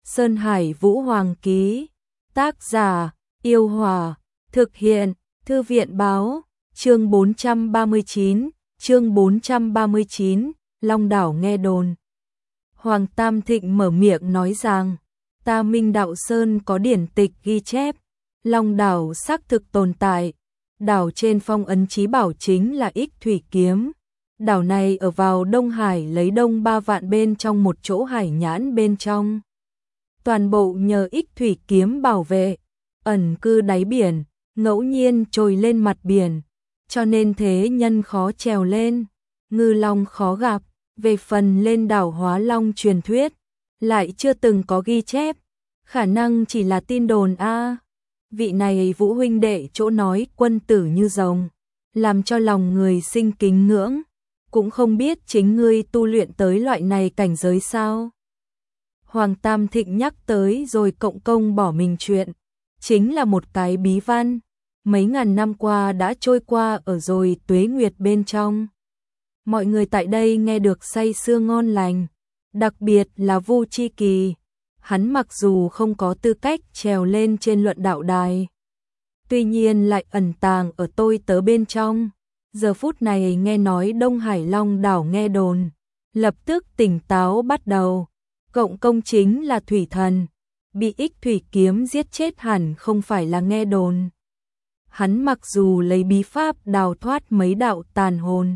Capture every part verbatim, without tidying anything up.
Sơn Hải Vũ Hoàng ký. Tác giả: Yêu Hòa. Thực hiện: Thư viện báo. Chương bốn trăm ba mươi chín. Chương bốn trăm ba mươi chín. Long đảo nghe đồn. Hoàng Tam Thịnh mở miệng nói rằng, ta Minh Đạo Sơn có điển tịch ghi chép, Long đảo xác thực tồn tại. Đảo trên phong ấn chí bảo chính là Ích Thủy Kiếm. Đảo này ở vào Đông Hải, lấy đông ba vạn bên trong một chỗ hải nhãn bên trong. Toàn bộ nhờ Ích Thủy Kiếm bảo vệ, ẩn cư đáy biển, ngẫu nhiên trồi lên mặt biển, cho nên thế nhân khó trèo lên, ngư long khó gặp. Về phần lên đảo Hóa Long truyền thuyết, lại chưa từng có ghi chép, khả năng chỉ là tin đồn a. À. Vị này Vũ huynh đệ chỗ nói quân tử như rồng, làm cho lòng người sinh kính ngưỡng, cũng không biết chính ngươi tu luyện tới loại này cảnh giới sao? Hoàng Tam Thịnh nhắc tới rồi cộng công bỏ mình chuyện, chính là một cái bí văn, mấy ngàn năm qua đã trôi qua ở rồi tuế nguyệt bên trong. Mọi người tại đây nghe được say sưa ngon lành, đặc biệt là Vu Chi Kỳ. Hắn mặc dù không có tư cách trèo lên trên luận đạo đài, tuy nhiên lại ẩn tàng ở tôi tớ bên trong. Giờ phút này nghe nói Đông Hải Long đảo nghe đồn, lập tức tỉnh táo bắt đầu. Cộng công chính là thủy thần, bị Ích Thủy Kiếm giết chết hẳn không phải là nghe đồn. Hắn mặc dù lấy bí pháp đào thoát mấy đạo tàn hồn,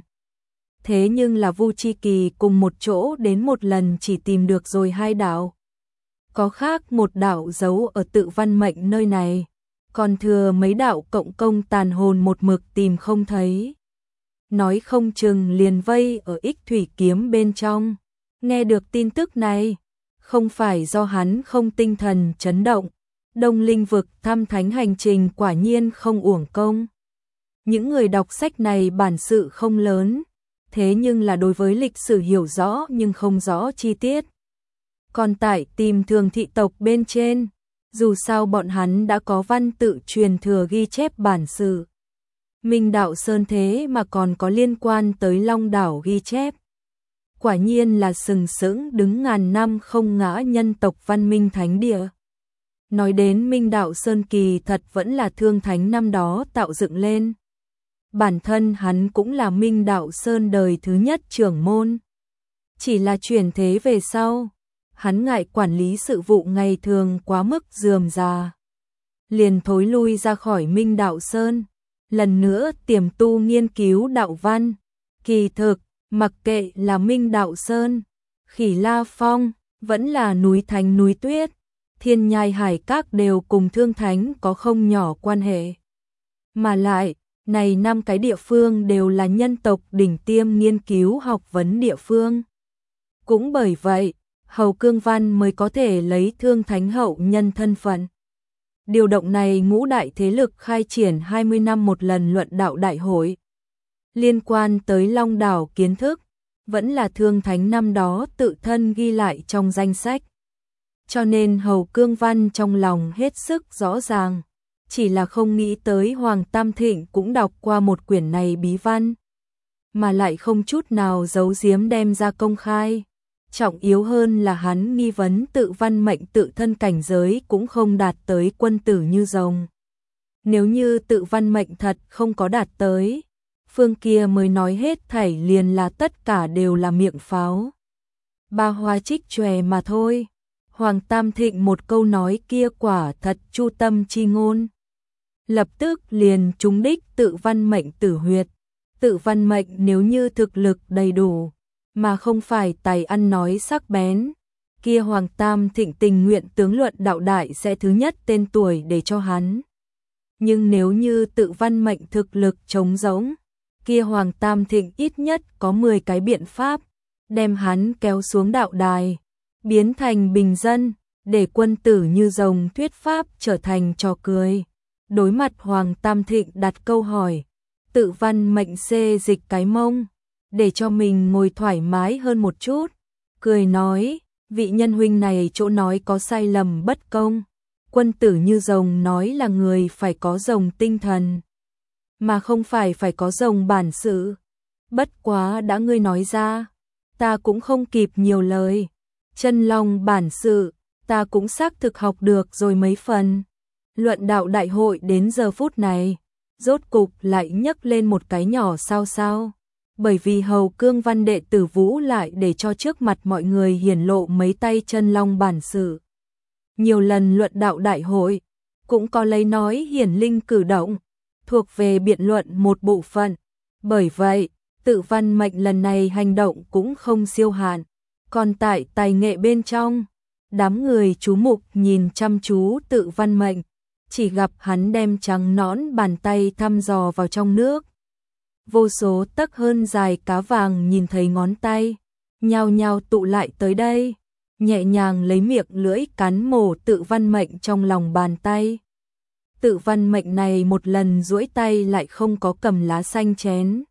thế nhưng là Vu Chi Kỳ cùng một chỗ đến một lần chỉ tìm được rồi hai đạo. Có khác một đạo giấu ở tự văn mệnh nơi này, còn thừa mấy đạo cộng công tàn hồn một mực tìm không thấy. Nói không chừng liền vây ở Ích Thủy Kiếm bên trong. Nghe được tin tức này, không phải do hắn không tinh thần chấn động, Đông Linh vực thăm thánh hành trình quả nhiên không uổng công. Những người đọc sách này bản sự không lớn, thế nhưng là đối với lịch sử hiểu rõ nhưng không rõ chi tiết. Còn tại tìm thường thị tộc bên trên, dù sao bọn hắn đã có văn tự truyền thừa ghi chép bản sự. Minh Đạo Sơn thế mà còn có liên quan tới Long đảo ghi chép. Quả nhiên là sừng sững đứng ngàn năm không ngã nhân tộc văn minh thánh địa. Nói đến Minh Đạo Sơn kỳ thật vẫn là Thương Thánh năm đó tạo dựng lên. Bản thân hắn cũng là Minh Đạo Sơn đời thứ nhất trưởng môn. Chỉ là chuyển thế về sau, hắn ngại quản lý sự vụ ngày thường quá mức rườm rà, liền thối lui ra khỏi Minh Đạo Sơn, lần nữa tiềm tu nghiên cứu đạo văn. Kỳ thực, mặc kệ là Minh Đạo Sơn, Khỉ La Phong, vẫn là núi Thánh núi Tuyết, Thiên Nhai Hải Các đều cùng Thương Thánh có không nhỏ quan hệ. Mà lại, này năm cái địa phương đều là nhân tộc đỉnh tiêm nghiên cứu học vấn địa phương. Cũng bởi vậy, Hầu Cương Văn mới có thể lấy Thương Thánh hậu nhân thân phận. Điều động này ngũ đại thế lực khai triển hai mươi năm một lần luận đạo đại hội. Liên quan tới Long đảo kiến thức, vẫn là Thương Thánh năm đó tự thân ghi lại trong danh sách. Cho nên Hầu Cương Văn trong lòng hết sức rõ ràng, chỉ là không nghĩ tới Hoàng Tam Thịnh cũng đọc qua một quyển này bí văn, mà lại không chút nào giấu giếm đem ra công khai. Trọng yếu hơn là hắn nghi vấn tự văn mệnh tự thân cảnh giới cũng không đạt tới quân tử như rồng. Nếu như tự văn mệnh thật không có đạt tới, phương kia mới nói hết thảy liền là tất cả đều là miệng pháo, ba hoa trích chòe mà thôi. Hoàng Tam Thịnh một câu nói kia quả thật chu tâm chi ngôn, lập tức liền trúng đích tự văn mệnh tử huyệt. Tự văn mệnh nếu như thực lực đầy đủ, mà không phải tài ăn nói sắc bén, kia Hoàng Tam Thịnh tình nguyện tướng luận đạo đại sẽ thứ nhất tên tuổi để cho hắn. Nhưng nếu như tự văn mệnh thực lực trống rỗng, kia Hoàng Tam Thịnh ít nhất có mười cái biện pháp đem hắn kéo xuống đạo đài, biến thành bình dân, để quân tử như rồng thuyết pháp trở thành trò cười. Đối mặt Hoàng Tam Thịnh đặt câu hỏi, tự văn mệnh xê dịch cái mông, để cho mình ngồi thoải mái hơn một chút, cười nói, vị nhân huynh này chỗ nói có sai lầm bất công. Quân tử như rồng nói là người phải có rồng tinh thần, mà không phải phải có rồng bản sự. Bất quá đã ngươi nói ra, ta cũng không kịp nhiều lời. Chân long bản sự, ta cũng xác thực học được rồi mấy phần. Luận đạo đại hội đến giờ phút này, rốt cục lại nhấc lên một cái nhỏ sao sao. Bởi vì Hầu Cương Văn đệ tử Vũ lại để cho trước mặt mọi người hiển lộ mấy tay chân long bản sự. Nhiều lần luận đạo đại hội, cũng có lấy nói hiển linh cử động, thuộc về biện luận một bộ phận. Bởi vậy, Tự Văn Mệnh lần này hành động cũng không siêu hạn. Còn tại tài nghệ bên trong, đám người chú mục nhìn chăm chú Tự Văn Mệnh, chỉ gặp hắn đem trắng nõn bàn tay thăm dò vào trong nước. Vô số tấc hơn dài cá vàng nhìn thấy ngón tay, nhao nhao tụ lại tới đây, nhẹ nhàng lấy miệng lưỡi cắn mổ Tự Văn Mệnh trong lòng bàn tay. Tự Văn Mệnh này một lần duỗi tay lại không có cầm lá xanh chén,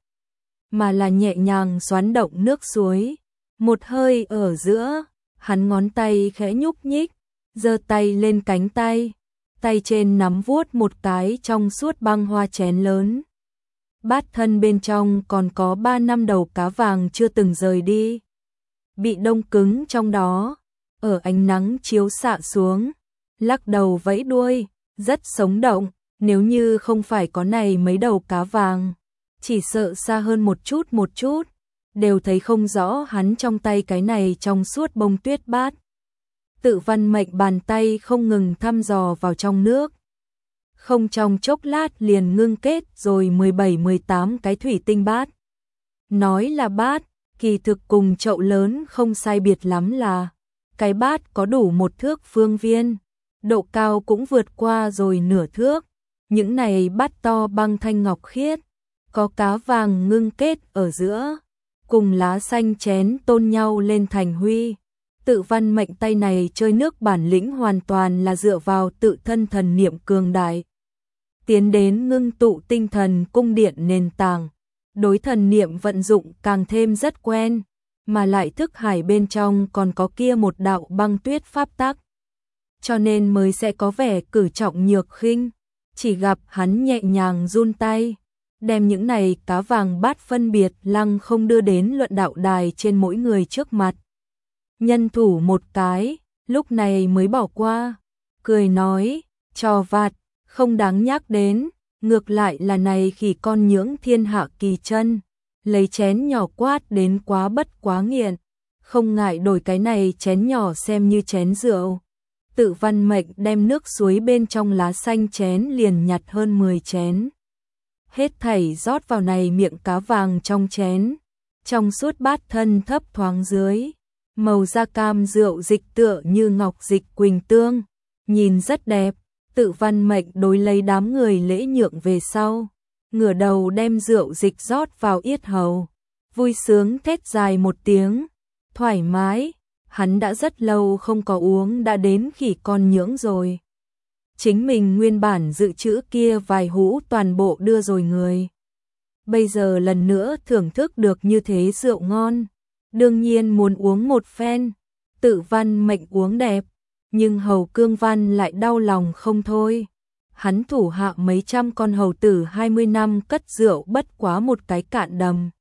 mà là nhẹ nhàng xoắn động nước suối. Một hơi ở giữa, hắn ngón tay khẽ nhúc nhích, giơ tay lên cánh tay, tay trên nắm vuốt một cái trong suốt băng hoa chén lớn. Bát thân bên trong còn có ba năm đầu cá vàng chưa từng rời đi, bị đông cứng trong đó, ở ánh nắng chiếu xạ xuống, lắc đầu vẫy đuôi, rất sống động. Nếu như không phải có này mấy đầu cá vàng, chỉ sợ xa hơn một chút một chút, đều thấy không rõ hắn trong tay cái này trong suốt bông tuyết bát. Tự Văn Mệnh bàn tay không ngừng thăm dò vào trong nước. Không trong chốc lát liền ngưng kết rồi mười bảy mười tám cái thủy tinh bát. Nói là bát, kỳ thực cùng chậu lớn không sai biệt lắm là. Cái bát có đủ một thước phương viên, độ cao cũng vượt qua rồi nửa thước. Những này bát to băng thanh ngọc khiết, có cá vàng ngưng kết ở giữa, cùng lá xanh chén tôn nhau lên thành huy. Tự Văn Mệnh tay này chơi nước bản lĩnh hoàn toàn là dựa vào tự thân thần niệm cường đại. Tiến đến ngưng tụ tinh thần cung điện nền tảng, đối thần niệm vận dụng càng thêm rất quen, mà lại thức hải bên trong còn có kia một đạo băng tuyết pháp tắc. Cho nên mới sẽ có vẻ cử trọng nhược khinh, chỉ gặp hắn nhẹ nhàng run tay, đem những này cá vàng bát phân biệt lăng không đưa đến luận đạo đài trên mỗi người trước mặt. Nhân thủ một cái, lúc này mới bỏ qua, cười nói, trò vặt, không đáng nhắc đến, ngược lại là này khỉ con nhưỡng thiên hạ kỳ chân, lấy chén nhỏ quát đến quá bất quá nghiện, không ngại đổi cái này chén nhỏ xem như chén rượu. Tự Văn Mệnh đem nước suối bên trong lá xanh chén liền nhặt hơn mười chén. Hết thảy rót vào này miệng cá vàng trong chén, trong suốt bát thân thấp thoáng dưới, màu da cam rượu dịch tựa như ngọc dịch quỳnh tương, nhìn rất đẹp. Tự Văn Mệnh đối lấy đám người lễ nhượng về sau, ngửa đầu đem rượu dịch rót vào yết hầu, vui sướng thét dài một tiếng, thoải mái, hắn đã rất lâu không có uống đã đến khỉ con nhưỡng rồi. Chính mình nguyên bản dự trữ kia vài hũ toàn bộ đưa rồi người. Bây giờ lần nữa thưởng thức được như thế rượu ngon, đương nhiên muốn uống một phen. Tự Văn Mệnh uống đẹp, nhưng Hầu Cương Văn lại đau lòng không thôi. Hắn thủ hạ mấy trăm con hầu tử hai mươi năm cất rượu bất quá một cái cạn đầm.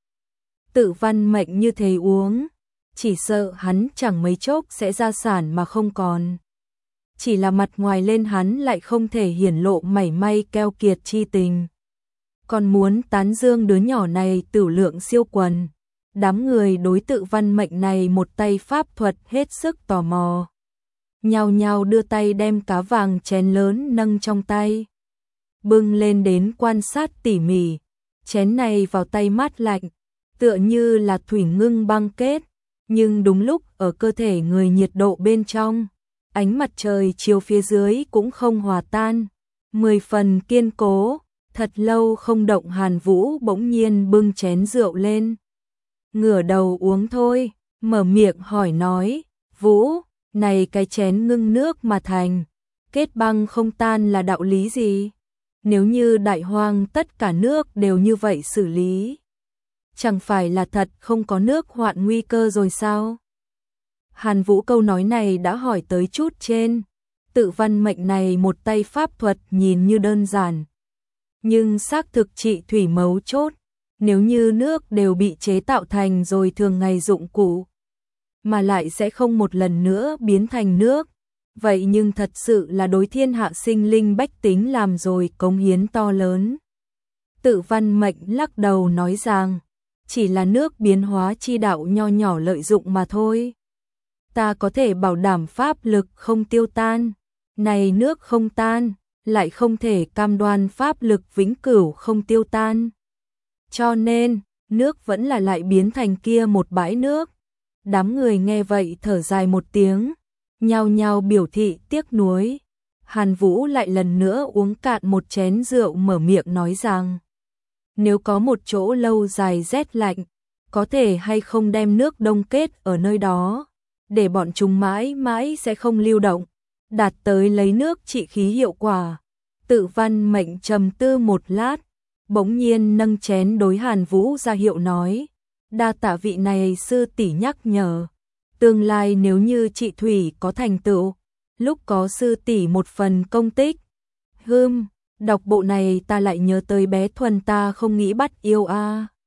Tự Văn Mệnh như thế uống, chỉ sợ hắn chẳng mấy chốc sẽ ra sản mà không còn. Chỉ là mặt ngoài lên hắn lại không thể hiển lộ mảy may keo kiệt chi tình. Còn muốn tán dương đứa nhỏ này tửu lượng siêu quần. Đám người đối Tự Văn Mệnh này một tay pháp thuật hết sức tò mò. Nhao nhao đưa tay đem cá vàng chén lớn nâng trong tay, bưng lên đến quan sát tỉ mỉ. Chén này vào tay mát lạnh, tựa như là thủy ngưng băng kết, nhưng đúng lúc ở cơ thể người nhiệt độ bên trong, ánh mặt trời chiếu phía dưới cũng không hòa tan, mười phần kiên cố. Thật lâu không động, Hàn Vũ bỗng nhiên bưng chén rượu lên, ngửa đầu uống thôi, mở miệng hỏi nói, Vũ, này cái chén ngưng nước mà thành, kết băng không tan là đạo lý gì? Nếu như đại hoang tất cả nước đều như vậy xử lý, chẳng phải là thật không có nước hoạn nguy cơ rồi sao? Hàn Vũ câu nói này đã hỏi tới chút trên. Tự Văn Mệnh này một tay pháp thuật nhìn như đơn giản, nhưng xác thực trị thủy mấu chốt. Nếu như nước đều bị chế tạo thành rồi thường ngày dụng cụ, mà lại sẽ không một lần nữa biến thành nước, vậy nhưng thật sự là đối thiên hạ sinh linh bách tính làm rồi cống hiến to lớn. Tự Văn Mệnh lắc đầu nói rằng, chỉ là nước biến hóa chi đạo nho nhỏ lợi dụng mà thôi. Ta có thể bảo đảm pháp lực không tiêu tan, này nước không tan, lại không thể cam đoan pháp lực vĩnh cửu không tiêu tan. Cho nên, nước vẫn là lại biến thành kia một bãi nước. Đám người nghe vậy thở dài một tiếng, nhao nhao biểu thị tiếc nuối. Hàn Vũ lại lần nữa uống cạn một chén rượu mở miệng nói rằng, nếu có một chỗ lâu dài rét lạnh, có thể hay không đem nước đông kết ở nơi đó, để bọn chúng mãi mãi sẽ không lưu động, đạt tới lấy nước trị khí hiệu quả. Tự Văn Mệnh trầm tư một lát, bỗng nhiên nâng chén đối Hàn Vũ ra hiệu nói, đa tạ vị này sư tỷ nhắc nhở, tương lai nếu như chị Thủy có thành tựu, lúc có sư tỷ một phần công tích. Hừm, đọc bộ này ta lại nhớ tới bé Thuần ta không nghĩ bắt yêu a. À.